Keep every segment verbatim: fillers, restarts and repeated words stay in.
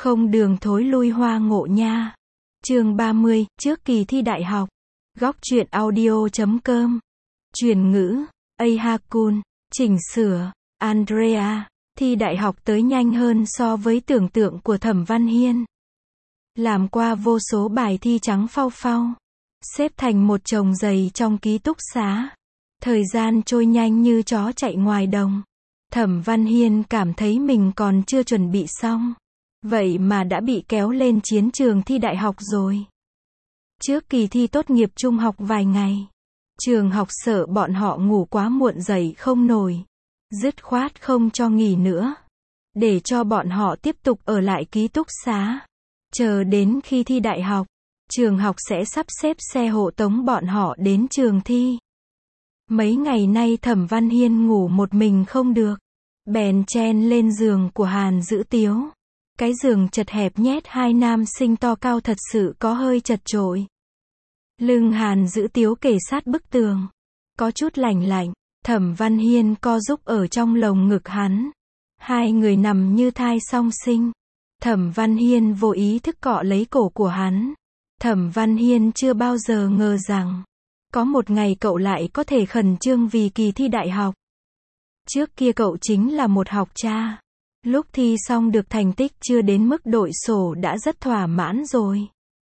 Không đường thối lui hoa ngộ nha. Chương ba mươi, trước kỳ thi đại học. Góc truyện audio chấm com. Truyền ngữ, Ahakun, chỉnh sửa, Andrea. Thi đại học tới nhanh hơn so với tưởng tượng của Thẩm Văn Hiên. Làm qua vô số bài thi trắng phau phau. Xếp thành một chồng giày trong ký túc xá. Thời gian trôi nhanh như chó chạy ngoài đồng. Thẩm Văn Hiên cảm thấy mình còn chưa chuẩn bị xong. Vậy mà đã bị kéo lên chiến trường thi đại học rồi. Trước kỳ thi tốt nghiệp trung học vài ngày, trường học sợ bọn họ ngủ quá muộn dậy không nổi, dứt khoát không cho nghỉ nữa, để cho bọn họ tiếp tục ở lại ký túc xá. Chờ đến khi thi đại học, trường học sẽ sắp xếp xe hộ tống bọn họ đến trường thi. Mấy ngày nay Thẩm Văn Hiên ngủ một mình không được, bèn chen lên giường của Hàn Dữ Tiếu. Cái giường chật hẹp nhét hai nam sinh to cao thật sự có hơi chật chội. Lưng Hàn Dữ Tiếu kề sát bức tường, có chút lạnh lạnh. Thẩm Văn Hiên co rúc ở trong lồng ngực hắn. Hai người nằm như thai song sinh. Thẩm Văn Hiên vô ý thức cọ lấy cổ của hắn. Thẩm Văn Hiên chưa bao giờ ngờ rằng có một ngày cậu lại có thể khẩn trương vì kỳ thi đại học. Trước kia cậu chính là một học cha. Lúc thi xong được thành tích chưa đến mức đội sổ đã rất thỏa mãn rồi.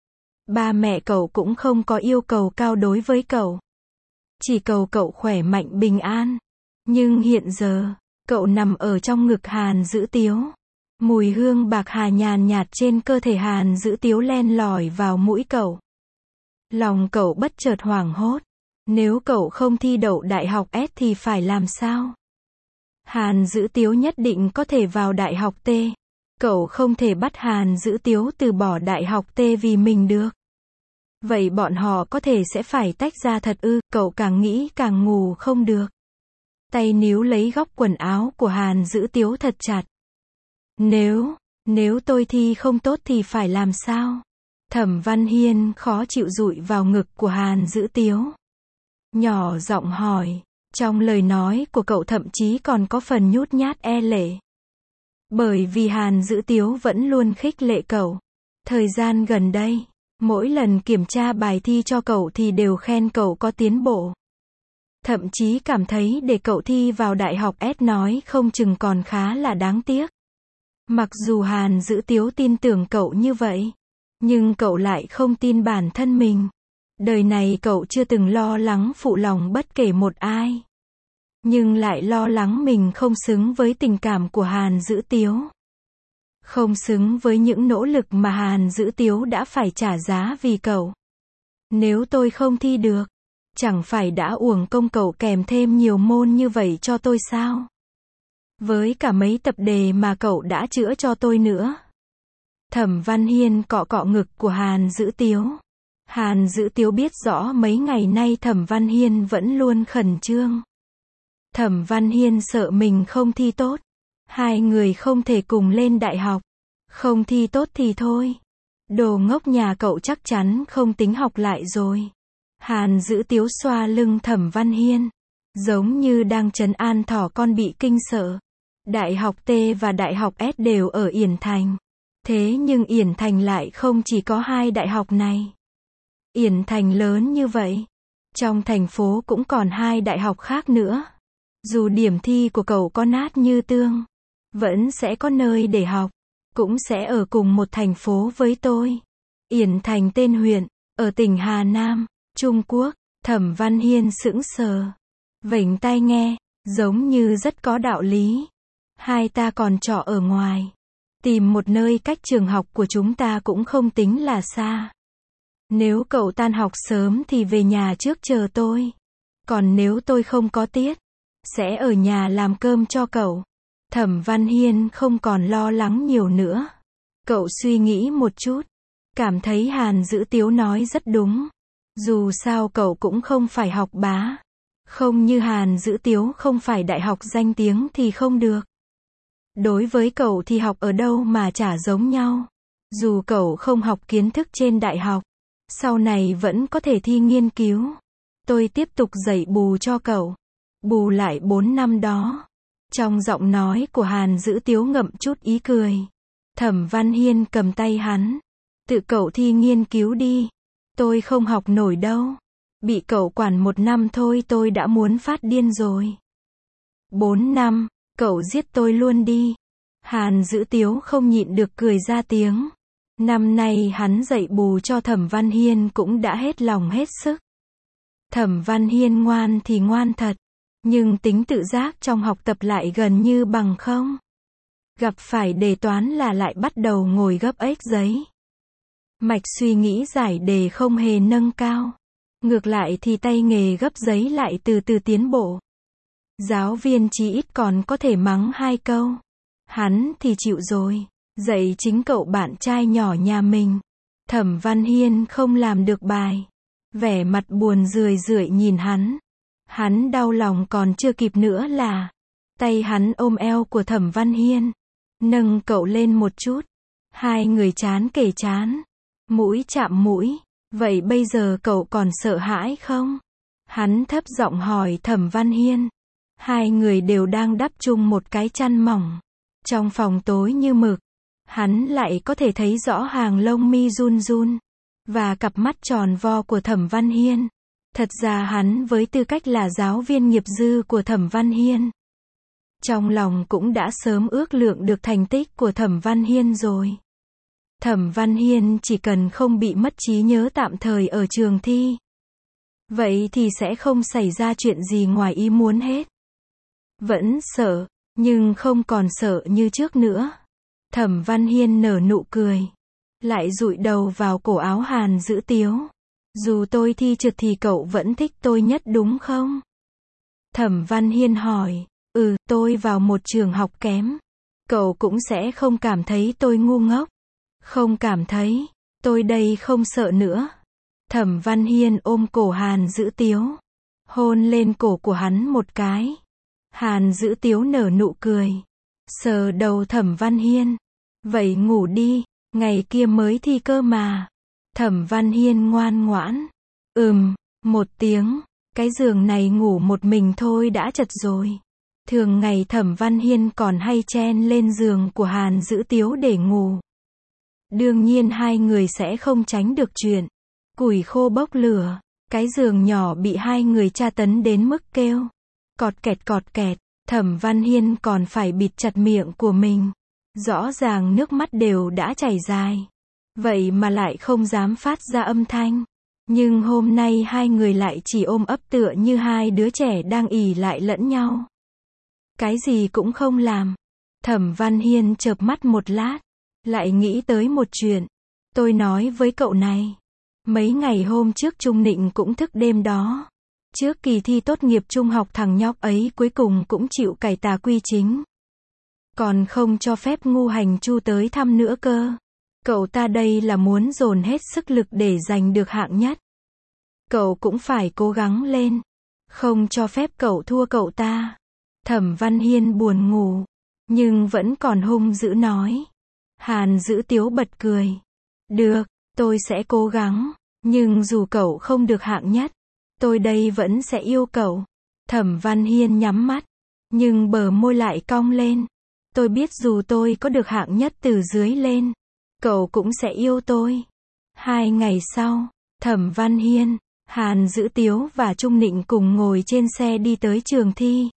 Ba mẹ cậu cũng không có yêu cầu cao đối với cậu. Chỉ cầu cậu khỏe mạnh bình an. Nhưng hiện giờ, cậu nằm ở trong ngực Hàn Dữ Tiếu. Mùi hương bạc hà nhàn nhạt trên cơ thể Hàn Dữ Tiếu len lỏi vào mũi cậu. Lòng cậu bất chợt hoảng hốt. Nếu cậu không thi đậu đại học S thì phải làm sao? Hàn Dữ Tiếu nhất định có thể vào đại học T. Cậu không thể bắt Hàn Dữ Tiếu từ bỏ đại học T vì mình được. Vậy bọn họ có thể sẽ phải tách ra thật ư? Cậu càng nghĩ càng ngủ không được. Tay níu lấy góc quần áo của Hàn Dữ Tiếu thật chặt. Nếu, nếu tôi thi không tốt thì phải làm sao? Thẩm Văn Hiên khó chịu dụi vào ngực của Hàn Dữ Tiếu. Nhỏ giọng hỏi. Trong lời nói của cậu thậm chí còn có phần nhút nhát e lệ. Bởi vì Hàn Dữ Tiếu vẫn luôn khích lệ cậu. Thời gian gần đây, mỗi lần kiểm tra bài thi cho cậu thì đều khen cậu có tiến bộ. Thậm chí cảm thấy để cậu thi vào đại học S nói không chừng còn khá là đáng tiếc. Mặc dù Hàn Dữ Tiếu tin tưởng cậu như vậy, nhưng cậu lại không tin bản thân mình. Đời này cậu chưa từng lo lắng phụ lòng bất kể một ai. Nhưng lại lo lắng mình không xứng với tình cảm của Hàn Dữ Tiếu. Không xứng với những nỗ lực mà Hàn Dữ Tiếu đã phải trả giá vì cậu. Nếu tôi không thi được, chẳng phải đã uổng công cậu kèm thêm nhiều môn như vậy cho tôi sao? Với cả mấy tập đề mà cậu đã chữa cho tôi nữa. Thẩm Văn Hiên cọ cọ ngực của Hàn Dữ Tiếu. Hàn Dữ Tiếu biết rõ mấy ngày nay Thẩm Văn Hiên vẫn luôn khẩn trương. Thẩm Văn Hiên sợ mình không thi tốt. Hai người không thể cùng lên đại học. Không thi tốt thì thôi. Đồ ngốc nhà cậu chắc chắn không tính học lại rồi. Hàn Dữ Tiếu xoa lưng Thẩm Văn Hiên. Giống như đang trấn an thỏ con bị kinh sợ. Đại học T và đại học S đều ở Yển Thành. Thế nhưng Yển Thành lại không chỉ có hai đại học này. Yển Thành lớn như vậy. Trong thành phố cũng còn hai đại học khác nữa. Dù điểm thi của cậu có nát như tương, vẫn sẽ có nơi để học. Cũng sẽ ở cùng một thành phố với tôi. Yển Thành tên huyện, ở tỉnh Hà Nam, Trung Quốc. Thẩm Văn Hiên sững sờ. Vểnh tai nghe, giống như rất có đạo lý. Hai ta còn trọ ở ngoài. Tìm một nơi cách trường học của chúng ta cũng không tính là xa. Nếu cậu tan học sớm thì về nhà trước chờ tôi. Còn nếu tôi không có tiết, sẽ ở nhà làm cơm cho cậu. Thẩm Văn Hiên không còn lo lắng nhiều nữa. Cậu suy nghĩ một chút. Cảm thấy Hàn Dữ Tiếu nói rất đúng. Dù sao cậu cũng không phải học bá. Không như Hàn Dữ Tiếu không phải đại học danh tiếng thì không được. Đối với cậu thì học ở đâu mà chả giống nhau. Dù cậu không học kiến thức trên đại học, sau này vẫn có thể thi nghiên cứu. Tôi tiếp tục dạy bù cho cậu. Bù lại bốn năm đó. Trong giọng nói của Hàn Dữ Tiếu ngậm chút ý cười. Thẩm Văn Hiên cầm tay hắn. Tự cậu thi nghiên cứu đi. Tôi không học nổi đâu. Bị cậu quản một năm thôi tôi đã muốn phát điên rồi. Bốn năm, cậu giết tôi luôn đi. Hàn Dữ Tiếu không nhịn được cười ra tiếng. Năm nay hắn dạy bù cho Thẩm Văn Hiên cũng đã hết lòng hết sức. Thẩm Văn Hiên ngoan thì ngoan thật, nhưng tính tự giác trong học tập lại gần như bằng không. Gặp phải đề toán là lại bắt đầu ngồi gấp ếch giấy. Mạch suy nghĩ giải đề không hề nâng cao. Ngược lại thì tay nghề gấp giấy lại từ từ tiến bộ. Giáo viên chí ít còn có thể mắng hai câu. Hắn thì chịu rồi. Dạy chính cậu bạn trai nhỏ nhà mình. Thẩm Văn Hiên không làm được bài. Vẻ mặt buồn rười rượi nhìn hắn. Hắn đau lòng còn chưa kịp nữa là tay hắn ôm eo của Thẩm Văn Hiên, nâng cậu lên một chút. Hai người trán kề trán, mũi chạm mũi. Vậy bây giờ cậu còn sợ hãi không? Hắn thấp giọng hỏi Thẩm Văn Hiên. Hai người đều đang đắp chung một cái chăn mỏng. Trong phòng tối như mực, hắn lại có thể thấy rõ hàng lông mi run run và cặp mắt tròn vo của Thẩm Văn Hiên. Thật ra hắn với tư cách là giáo viên nghiệp dư của Thẩm Văn Hiên, trong lòng cũng đã sớm ước lượng được thành tích của Thẩm Văn Hiên rồi. Thẩm Văn Hiên chỉ cần không bị mất trí nhớ tạm thời ở trường thi, vậy thì sẽ không xảy ra chuyện gì ngoài ý muốn hết. Vẫn sợ, nhưng không còn sợ như trước nữa. Thẩm Văn Hiên nở nụ cười, lại dụi đầu vào cổ áo Hàn Dữ Tiếu. Dù tôi thi trượt thì cậu vẫn thích tôi nhất đúng không? Thẩm Văn Hiên hỏi. Ừ, tôi vào một trường học kém. Cậu cũng sẽ không cảm thấy tôi ngu ngốc. Không cảm thấy. Tôi đây không sợ nữa. Thẩm Văn Hiên ôm cổ Hàn Dữ Tiếu, hôn lên cổ của hắn một cái. Hàn Dữ Tiếu nở nụ cười, sờ đầu Thẩm Văn Hiên. Vậy ngủ đi, ngày kia mới thi cơ mà. Thẩm Văn Hiên ngoan ngoãn. Ừm, một tiếng. Cái giường này ngủ một mình thôi đã chật rồi. Thường ngày Thẩm Văn Hiên còn hay chen lên giường của Hàn Dữ Tiếu để ngủ. Đương nhiên hai người sẽ không tránh được chuyện củi khô bốc lửa. Cái giường nhỏ bị hai người tra tấn đến mức kêu cọt kẹt cọt kẹt. Thẩm Văn Hiên còn phải bịt chặt miệng của mình. Rõ ràng nước mắt đều đã chảy dài, vậy mà lại không dám phát ra âm thanh. Nhưng hôm nay hai người lại chỉ ôm ấp tựa như hai đứa trẻ đang ỉ lại lẫn nhau. Cái gì cũng không làm. Thẩm Văn Hiên chợp mắt một lát, lại nghĩ tới một chuyện. Tôi nói với cậu này, mấy ngày hôm trước Trung Nịnh cũng thức đêm đó. Trước kỳ thi tốt nghiệp trung học thằng nhóc ấy cuối cùng cũng chịu cải tà quy chính. Còn không cho phép Ngu Hành Chu tới thăm nữa cơ. Cậu ta đây là muốn dồn hết sức lực để giành được hạng nhất. Cậu cũng phải cố gắng lên. Không cho phép cậu thua cậu ta. Thẩm Văn Hiên buồn ngủ, nhưng vẫn còn hung dữ nói. Hàn Dữ Tiếu bật cười. Được, tôi sẽ cố gắng. Nhưng dù cậu không được hạng nhất, tôi đây vẫn sẽ yêu cậu. Thẩm Văn Hiên nhắm mắt, nhưng bờ môi lại cong lên. Tôi biết dù tôi có được hạng nhất từ dưới lên, cậu cũng sẽ yêu tôi. Hai ngày sau, Thẩm Văn Hiên, Hàn Dữ Tiếu và Trung Nịnh cùng ngồi trên xe đi tới trường thi.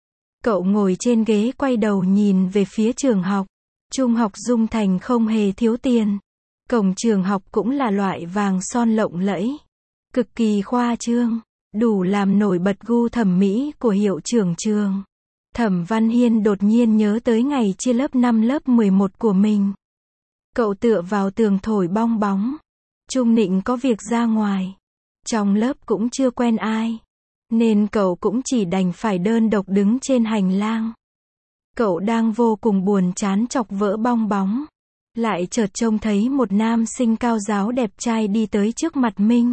Cậu ngồi trên ghế quay đầu nhìn về phía trường học. Trung học Dung Thành không hề thiếu tiền. Cổng trường học cũng là loại vàng son lộng lẫy, cực kỳ khoa trương, đủ làm nổi bật gu thẩm mỹ của hiệu trưởng trường. Thẩm Văn Hiên đột nhiên nhớ tới ngày chia lớp năm lớp mười một của mình. Cậu tựa vào tường thổi bong bóng. Trung Nịnh có việc ra ngoài. Trong lớp cũng chưa quen ai, nên cậu cũng chỉ đành phải đơn độc đứng trên hành lang. Cậu đang vô cùng buồn chán chọc vỡ bong bóng, lại chợt trông thấy một nam sinh cao ráo đẹp trai đi tới trước mặt mình.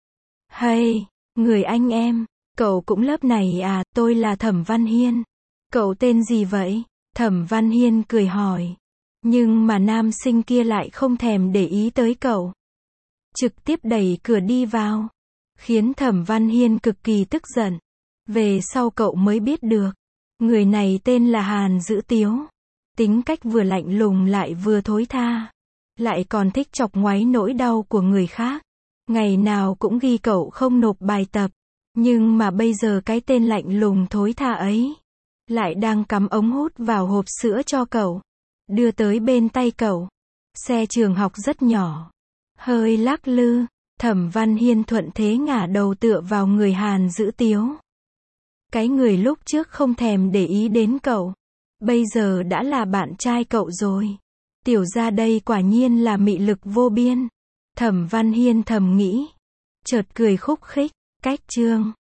Hey, người anh em, cậu cũng lớp này à? Tôi là Thẩm Văn Hiên. Cậu tên gì vậy? Thẩm Văn Hiên cười hỏi. Nhưng mà nam sinh kia lại không thèm để ý tới cậu, trực tiếp đẩy cửa đi vào, khiến Thẩm Văn Hiên cực kỳ tức giận. Về sau cậu mới biết được, người này tên là Hàn Dữ Tiếu. Tính cách vừa lạnh lùng lại vừa thối tha. Lại còn thích chọc ngoáy nỗi đau của người khác. Ngày nào cũng ghi cậu không nộp bài tập. Nhưng mà bây giờ cái tên lạnh lùng thối tha ấy lại đang cắm ống hút vào hộp sữa cho cậu, đưa tới bên tay cậu. Xe trường học rất nhỏ, hơi lắc lư. Thẩm Văn Hiên thuận thế ngả đầu tựa vào người Hàn Dữ Tiếu. Cái người lúc trước không thèm để ý đến cậu, bây giờ đã là bạn trai cậu rồi. Tiểu gia đây quả nhiên là mị lực vô biên. Thẩm Văn Hiên thầm nghĩ, chợt cười khúc khích. Cách chương